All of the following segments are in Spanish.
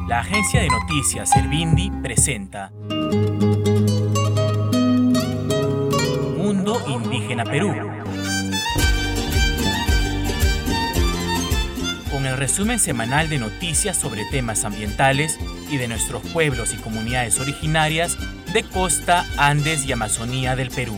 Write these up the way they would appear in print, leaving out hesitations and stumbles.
La agencia de noticias El Bindi presenta Mundo Indígena Perú. Con el resumen semanal de noticias sobre temas ambientales y de nuestros pueblos y comunidades originarias de costa, Andes y Amazonía del Perú.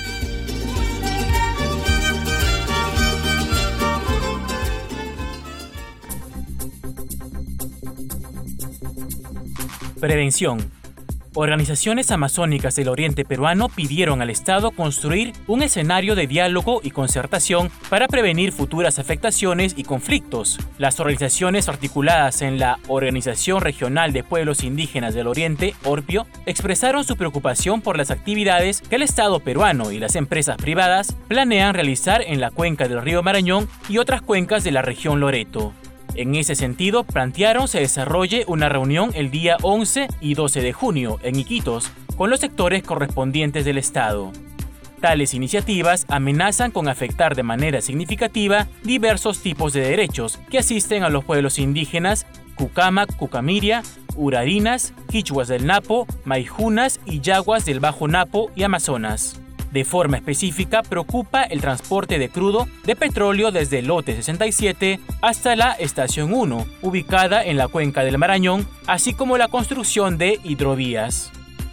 Prevención. Organizaciones amazónicas del oriente peruano pidieron al Estado construir un escenario de diálogo y concertación para prevenir futuras afectaciones y conflictos. Las organizaciones articuladas en la Organización Regional de Pueblos Indígenas del Oriente, ORPIO, expresaron su preocupación por las actividades que el Estado peruano y las empresas privadas planean realizar en la cuenca del río Marañón y otras cuencas de la región Loreto. En ese sentido, plantearon se desarrolle una reunión el día 11 y 12 de junio en Iquitos con los sectores correspondientes del Estado. Tales iniciativas amenazan con afectar de manera significativa diversos tipos de derechos que asisten a los pueblos indígenas Cucama, Cucamiria, Urarinas, Quichuas del Napo, Maijunas y Yaguas del Bajo Napo y Amazonas. De forma específica, preocupa el transporte de crudo de petróleo desde el lote 67 hasta la Estación 1, ubicada en la cuenca del Marañón, así como la construcción de hidrovías.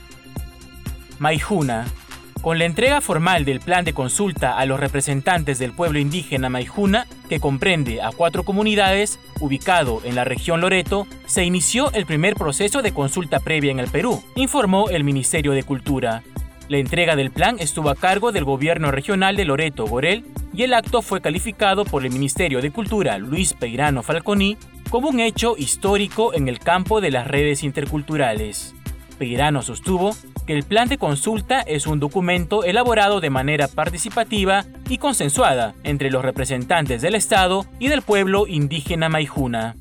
Maijuna. Con la entrega formal del plan de consulta a los representantes del pueblo indígena Maijuna, que comprende a 4 comunidades, ubicado en la región Loreto, se inició el primer proceso de consulta previa en el Perú, informó el Ministerio de Cultura. La entrega del plan estuvo a cargo del gobierno regional de Loreto, Gorel, y el acto fue calificado por el Ministerio de Cultura, Luis Peirano Falconi, como un hecho histórico en el campo de las redes interculturales. Peirano sostuvo que el plan de consulta es un documento elaborado de manera participativa y consensuada entre los representantes del Estado y del pueblo indígena Maijuna.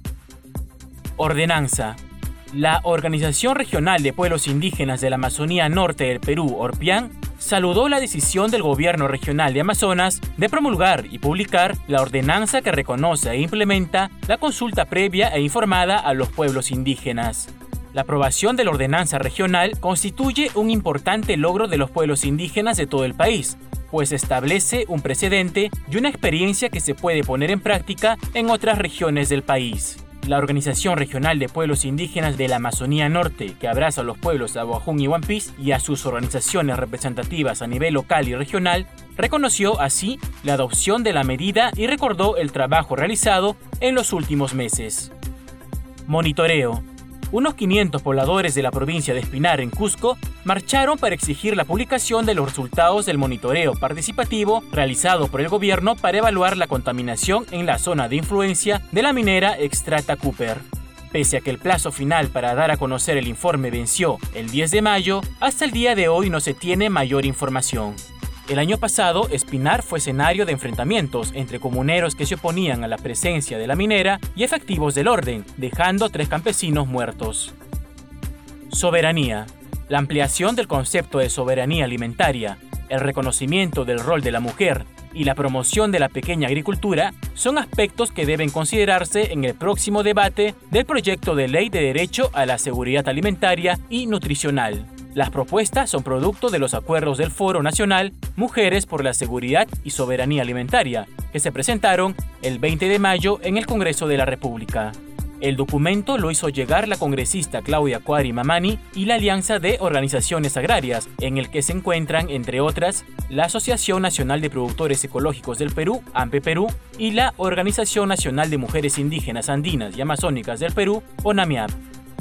Ordenanza. La Organización Regional de Pueblos Indígenas de la Amazonía Norte del Perú, ORPIAN, saludó la decisión del Gobierno Regional de Amazonas de promulgar y publicar la ordenanza que reconoce e implementa la consulta previa e informada a los pueblos indígenas. La aprobación de la ordenanza regional constituye un importante logro de los pueblos indígenas de todo el país, pues establece un precedente y una experiencia que se puede poner en práctica en otras regiones del país. La Organización Regional de Pueblos Indígenas de la Amazonía Norte, que abraza a los pueblos de Ahuajún y Huampis y a sus organizaciones representativas a nivel local y regional, reconoció así la adopción de la medida y recordó el trabajo realizado en los últimos meses. Monitoreo. Unos 500 pobladores de la provincia de Espinar, en Cusco, marcharon para exigir la publicación de los resultados del monitoreo participativo realizado por el gobierno para evaluar la contaminación en la zona de influencia de la minera Xstrata Cooper. Pese a que el plazo final para dar a conocer el informe venció el 10 de mayo, hasta el día de hoy no se tiene mayor información. El año pasado, Espinar fue escenario de enfrentamientos entre comuneros que se oponían a la presencia de la minera y efectivos del orden, dejando 3 campesinos muertos. Soberanía. La ampliación del concepto de soberanía alimentaria, el reconocimiento del rol de la mujer y la promoción de la pequeña agricultura son aspectos que deben considerarse en el próximo debate del proyecto de ley de derecho a la seguridad alimentaria y nutricional. Las propuestas son producto de los acuerdos del Foro Nacional Mujeres por la Seguridad y Soberanía Alimentaria, que se presentaron el 20 de mayo en el Congreso de la República. El documento lo hizo llegar la congresista Claudia Cuari Mamani y la Alianza de Organizaciones Agrarias, en el que se encuentran, entre otras, la Asociación Nacional de Productores Ecológicos del Perú, AMPE Perú, y la Organización Nacional de Mujeres Indígenas Andinas y Amazónicas del Perú, ONAMIAP.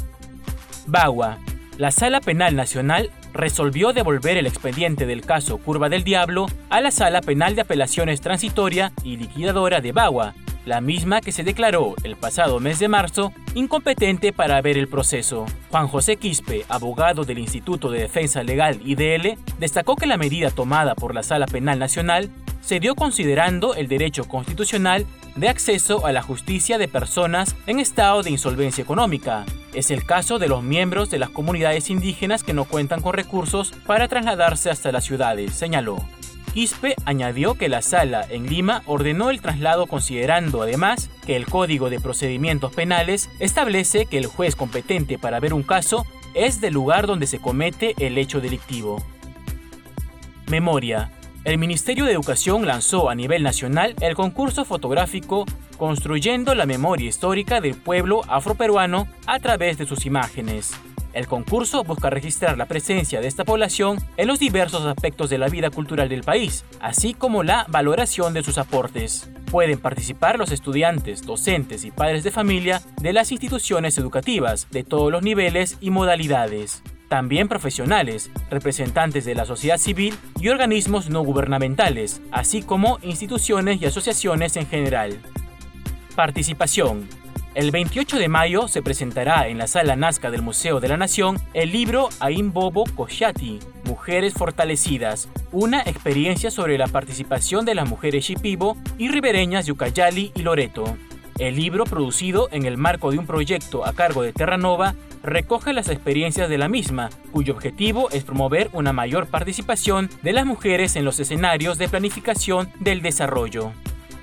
Bagua. La Sala Penal Nacional resolvió devolver el expediente del caso Curva del Diablo a la Sala Penal de Apelaciones Transitoria y Liquidadora de Bagua, la misma que se declaró el pasado mes de marzo incompetente para ver el proceso. Juan José Quispe, abogado del Instituto de Defensa Legal IDL, destacó que la medida tomada por la Sala Penal Nacional se dio considerando el derecho constitucional de acceso a la justicia de personas en estado de insolvencia económica. Es el caso de los miembros de las comunidades indígenas que no cuentan con recursos para trasladarse hasta las ciudades, señaló. Quispe añadió que la sala en Lima ordenó el traslado considerando además que el Código de Procedimientos Penales establece que el juez competente para ver un caso es del lugar donde se comete el hecho delictivo. Memoria. El Ministerio de Educación lanzó a nivel nacional el concurso fotográfico Construyendo la Memoria Histórica del Pueblo Afroperuano a través de sus imágenes. El concurso busca registrar la presencia de esta población en los diversos aspectos de la vida cultural del país, así como la valoración de sus aportes. Pueden participar los estudiantes, docentes y padres de familia de las instituciones educativas de todos los niveles y modalidades. También profesionales, representantes de la sociedad civil y organismos no gubernamentales, así como instituciones y asociaciones en general. Participación. El 28 de mayo se presentará en la Sala Nazca del Museo de la Nación el libro Aimbobo Koshati, Mujeres Fortalecidas, una experiencia sobre la participación de las mujeres shipibo y ribereñas de Ucayali y Loreto. El libro, producido en el marco de un proyecto a cargo de Terranova, recoge las experiencias de la misma, cuyo objetivo es promover una mayor participación de las mujeres en los escenarios de planificación del desarrollo.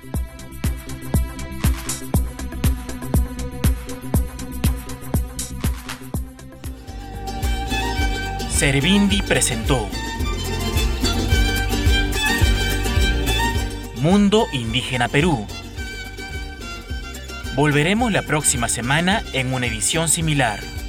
Servindi presentó Mundo Indígena Perú. Volveremos la próxima semana en una edición similar.